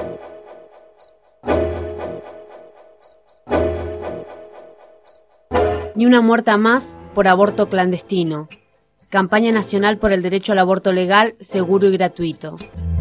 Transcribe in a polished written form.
Ni una muerta más por aborto clandestino. Campaña nacional por el derecho al aborto legal, seguro y gratuito.